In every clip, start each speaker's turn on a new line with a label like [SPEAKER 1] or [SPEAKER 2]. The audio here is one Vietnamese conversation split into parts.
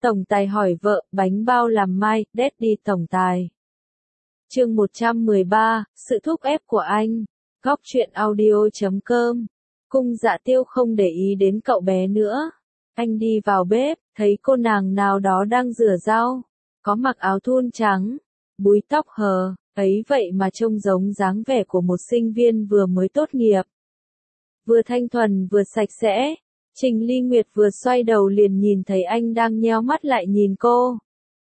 [SPEAKER 1] Tổng tài hỏi vợ, bánh bao làm mai, Daddy tổng tài. Chương 113, sự thúc ép của anh. Góc truyện audio.com. Cung Dạ Tiêu không để ý đến cậu bé nữa. Anh đi vào bếp, thấy cô nàng nào đó đang rửa rau, có mặc áo thun trắng, búi tóc hờ, ấy vậy mà trông giống dáng vẻ của một sinh viên vừa mới tốt nghiệp. Vừa thanh thuần vừa sạch sẽ. Trình Ly Nguyệt vừa xoay đầu liền nhìn thấy anh đang nheo mắt lại nhìn cô.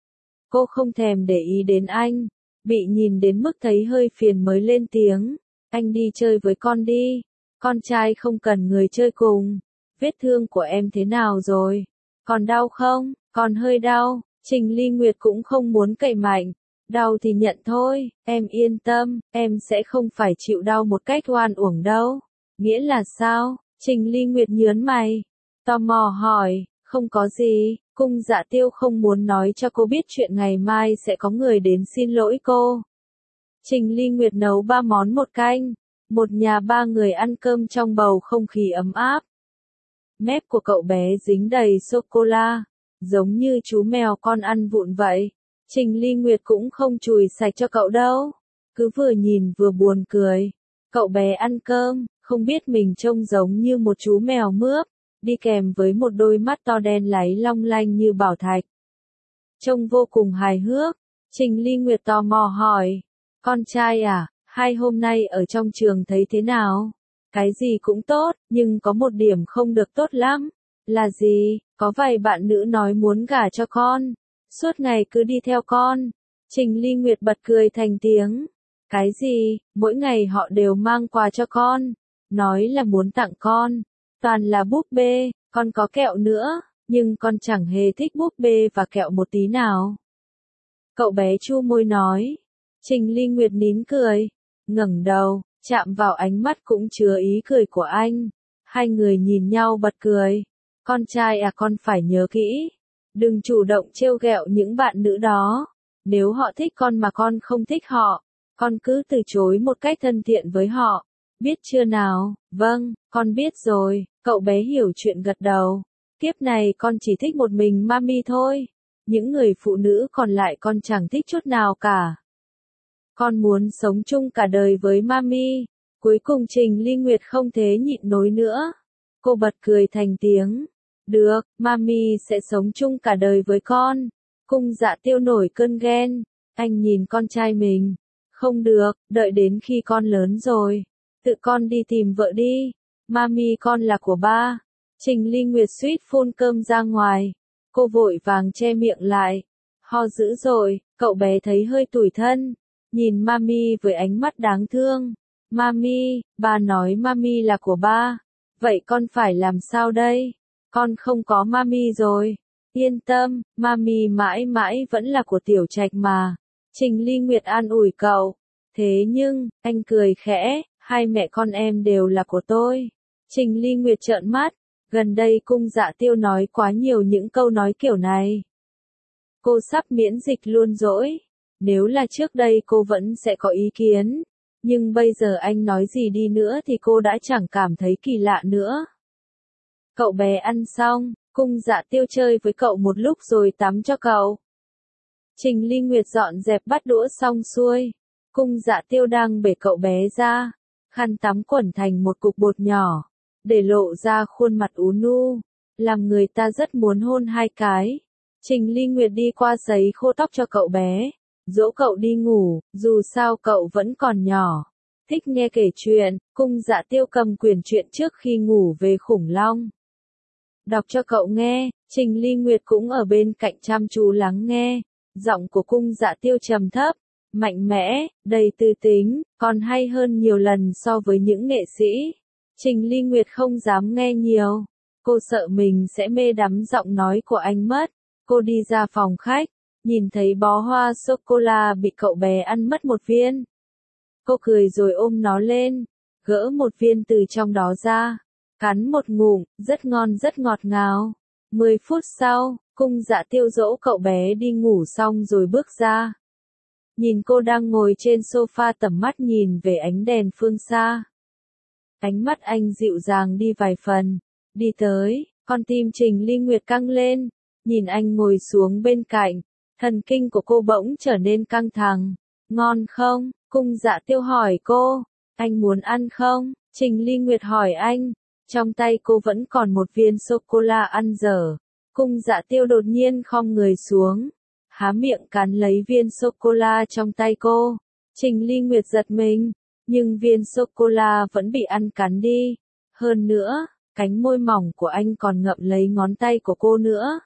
[SPEAKER 1] Cô không thèm để ý đến anh, bị nhìn đến mức thấy hơi phiền mới lên tiếng. Anh đi chơi với con đi, con trai không cần người chơi cùng. Vết thương của em thế nào rồi? Còn đau không? Còn hơi đau. Trình Ly Nguyệt cũng không muốn cậy mạnh. Đau thì nhận thôi, em yên tâm, em sẽ không phải chịu đau một cách oan uổng đâu. Nghĩa là sao? Trình Ly Nguyệt nhớn mày, tò mò hỏi, không có gì. Cung Dạ Tiêu không muốn nói cho cô biết chuyện ngày mai sẽ có người đến xin lỗi cô. Trình Ly Nguyệt nấu 3 món một canh, một nhà 3 người ăn cơm trong bầu không khí ấm áp. Mép của cậu bé dính đầy sô-cô-la, giống như chú mèo con ăn vụn vậy. Trình Ly Nguyệt cũng không chùi sạch cho cậu đâu, cứ vừa nhìn vừa buồn cười. Cậu bé ăn cơm, không biết mình trông giống như một chú mèo mướp, đi kèm với một đôi mắt to đen láy long lanh như bảo thạch. Trông vô cùng hài hước. Trình Ly Nguyệt tò mò hỏi, con trai à, hai hôm nay ở trong trường thấy thế nào? Cái gì cũng tốt, nhưng có một điểm không được tốt lắm. Là gì? Có vài bạn nữ nói muốn gả cho con, suốt ngày cứ đi theo con. Trình Ly Nguyệt bật cười thành tiếng. Cái gì? Mỗi ngày họ đều mang quà cho con, nói là muốn tặng con, toàn là búp bê, con có kẹo nữa, nhưng con chẳng hề thích búp bê và kẹo một tí nào. Cậu bé chu môi nói. Trình Ly Nguyệt nín cười, ngẩng đầu, chạm vào ánh mắt cũng chứa ý cười của anh. Hai người nhìn nhau bật cười. Con trai à, con phải nhớ kỹ, đừng chủ động trêu ghẹo những bạn nữ đó. Nếu họ thích con mà con không thích họ, con cứ từ chối một cách thân thiện với họ. Biết chưa nào? Vâng, con biết rồi. Cậu bé hiểu chuyện gật đầu. Kiếp này con chỉ thích một mình mami thôi. Những người phụ nữ còn lại con chẳng thích chút nào cả. Con muốn sống chung cả đời với mami. Cuối cùng Trình Ly Nguyệt không thể nhịn nổi nữa. Cô bật cười thành tiếng. Được, mami sẽ sống chung cả đời với con. Cung Dạ Tiêu nổi cơn ghen. Anh nhìn con trai mình. Không được, đợi đến khi con lớn rồi, tự con đi tìm vợ đi. Mami con là của ba. Trình Ly Nguyệt suýt phun cơm ra ngoài. Cô vội vàng che miệng lại. Ho dữ rồi, cậu bé thấy hơi tủi thân. Nhìn mami với ánh mắt đáng thương. Mami, ba nói mami là của ba. Vậy con phải làm sao đây? Con không có mami rồi. Yên tâm, mami mãi mãi vẫn là của Tiểu Trạch mà. Trình Ly Nguyệt an ủi cậu. Thế nhưng, anh cười khẽ, hai mẹ con em đều là của tôi. Trình Ly Nguyệt trợn mắt. Gần đây Cung Dạ Tiêu nói quá nhiều những câu nói kiểu này. Cô sắp miễn dịch luôn rồi. Nếu là trước đây cô vẫn sẽ có ý kiến. Nhưng bây giờ anh nói gì đi nữa thì cô đã chẳng cảm thấy kỳ lạ nữa. Cậu bé ăn xong, Cung Dạ Tiêu chơi với cậu một lúc rồi tắm cho cậu. Trình Ly Nguyệt dọn dẹp bát đũa xong xuôi. Cung Dạ Tiêu đang bể cậu bé ra. Khăn tắm quẩn thành một cục bột nhỏ, để lộ ra khuôn mặt ú nu, làm người ta rất muốn hôn hai cái. Trình Ly Nguyệt đi qua sấy khô tóc cho cậu bé, dỗ cậu đi ngủ, dù sao cậu vẫn còn nhỏ. Thích nghe kể chuyện, Cung Dạ Tiêu cầm quyển truyện trước khi ngủ về khủng long. Đọc cho cậu nghe, Trình Ly Nguyệt cũng ở bên cạnh chăm chú lắng nghe. Giọng của Cung Dạ Tiêu trầm thấp, mạnh mẽ, đầy tư tính, còn hay hơn nhiều lần so với những nghệ sĩ. Trình Ly Nguyệt không dám nghe nhiều. Cô sợ mình sẽ mê đắm giọng nói của anh mất. Cô đi ra phòng khách, nhìn thấy bó hoa sô-cô-la bị cậu bé ăn mất một viên. Cô cười rồi ôm nó lên, gỡ một viên từ trong đó ra, cắn một ngụm, rất ngon rất ngọt ngào. 10 phút sau, Cung Dạ Tiêu dỗ cậu bé đi ngủ xong rồi bước ra. Nhìn cô đang ngồi trên sofa tầm mắt nhìn về ánh đèn phương xa. Ánh mắt anh dịu dàng đi vài phần. Đi tới, con tim Trình Ly Nguyệt căng lên. Nhìn anh ngồi xuống bên cạnh, thần kinh của cô bỗng trở nên căng thẳng. Ngon không? Cung Dạ Tiêu hỏi cô. Anh muốn ăn không? Trình Ly Nguyệt hỏi anh. Trong tay cô vẫn còn một viên sô-cô-la ăn dở. Cung Dạ Tiêu đột nhiên khom người xuống, há miệng cắn lấy viên sô-cô-la trong tay cô. Trình Ly Nguyệt giật mình, nhưng viên sô-cô-la vẫn bị ăn cắn đi. Hơn nữa, cánh môi mỏng của anh còn ngậm lấy ngón tay của cô nữa.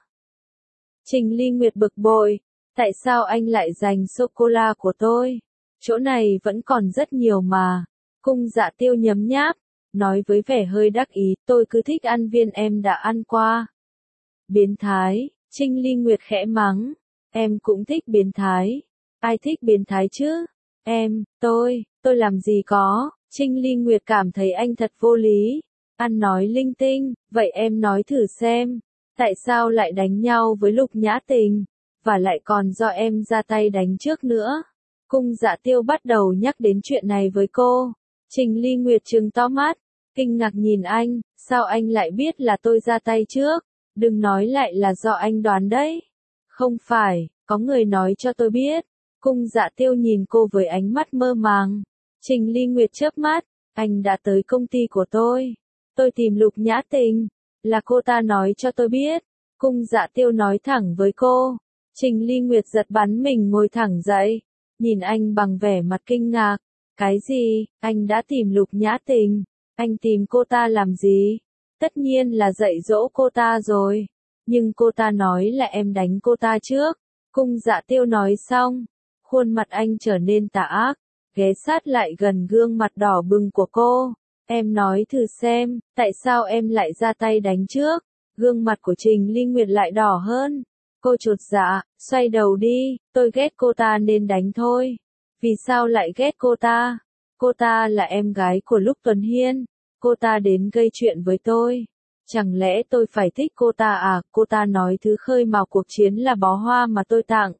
[SPEAKER 1] Trình Ly Nguyệt bực bội, tại sao anh lại giành sô-cô-la của tôi? Chỗ này vẫn còn rất nhiều mà. Cung Dạ Tiêu nhấm nháp, nói với vẻ hơi đắc ý, tôi cứ thích ăn viên em đã ăn qua. Biến thái, Trình Ly Nguyệt khẽ mắng, em cũng thích biến thái. Ai thích biến thái chứ? Em, tôi làm gì có. Trình Ly Nguyệt cảm thấy anh thật vô lý. Ăn nói linh tinh, vậy em nói thử xem, tại sao lại đánh nhau với Lục Nhã Tình, và lại còn do em ra tay đánh trước nữa. Cung Dạ Tiêu bắt đầu nhắc đến chuyện này với cô. Trình Ly Nguyệt trừng to mắt, kinh ngạc nhìn anh, sao anh lại biết là tôi ra tay trước? Đừng nói lại là do anh đoán đấy. Không phải, có người nói cho tôi biết. Cung Dạ Tiêu nhìn cô với ánh mắt mơ màng. Trình Ly Nguyệt chớp mắt, anh đã tới công ty của tôi. Tôi tìm Lục Nhã Tình, là cô ta nói cho tôi biết. Cung Dạ Tiêu nói thẳng với cô. Trình Ly Nguyệt giật bắn mình ngồi thẳng dậy, nhìn anh bằng vẻ mặt kinh ngạc. Cái gì, anh đã tìm Lục Nhã Tình? Anh tìm cô ta làm gì? Tất nhiên là dạy dỗ cô ta rồi. Nhưng cô ta nói là em đánh cô ta trước. Cung Dạ Tiêu nói xong, khuôn mặt anh trở nên tà ác, ghé sát lại gần gương mặt đỏ bừng của cô. Em nói thử xem, tại sao em lại ra tay đánh trước? Gương mặt của Trình Ly Nguyệt lại đỏ hơn. Cô chột dạ, xoay đầu đi, tôi ghét cô ta nên đánh thôi. Vì sao lại ghét cô ta? Cô ta là em gái của Lục Tuấn Hiên. Cô ta đến gây chuyện với tôi. Chẳng lẽ tôi phải thích cô ta à? Cô ta nói thứ khơi mào cuộc chiến là bó hoa mà tôi tặng.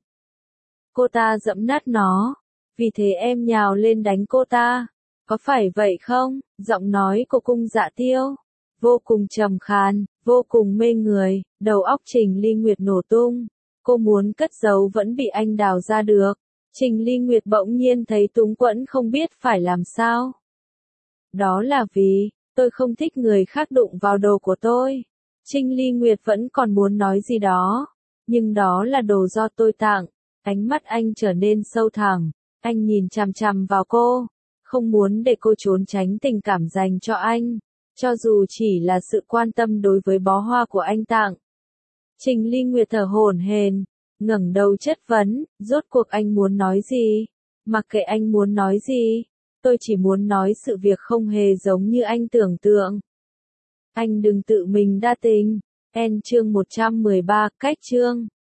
[SPEAKER 1] Cô ta dẫm nát nó. Vì thế em nhào lên đánh cô ta. Có phải vậy không? Giọng nói của Cung Dạ Tiêu vô cùng trầm khàn, vô cùng mê người. Đầu óc Trình Ly Nguyệt nổ tung. Cô muốn cất giấu vẫn bị anh đào ra được. Trình Ly Nguyệt bỗng nhiên thấy túng quẫn không biết phải làm sao. Đó là vì tôi không thích người khác đụng vào đồ của tôi. Trình Ly Nguyệt vẫn còn muốn nói gì đó, nhưng đó là đồ do tôi tặng. Ánh mắt anh trở nên sâu thẳm, anh nhìn chằm chằm vào cô, không muốn để cô trốn tránh tình cảm dành cho anh, cho dù chỉ là sự quan tâm đối với bó hoa của anh tặng. Trình Ly Nguyệt thở hổn hển, ngẩng đầu chất vấn, rốt cuộc anh muốn nói gì? Mặc kệ anh muốn nói gì, tôi chỉ muốn nói sự việc không hề giống như anh tưởng tượng. Anh đừng tự mình đa tình. Chương 113, cách chương.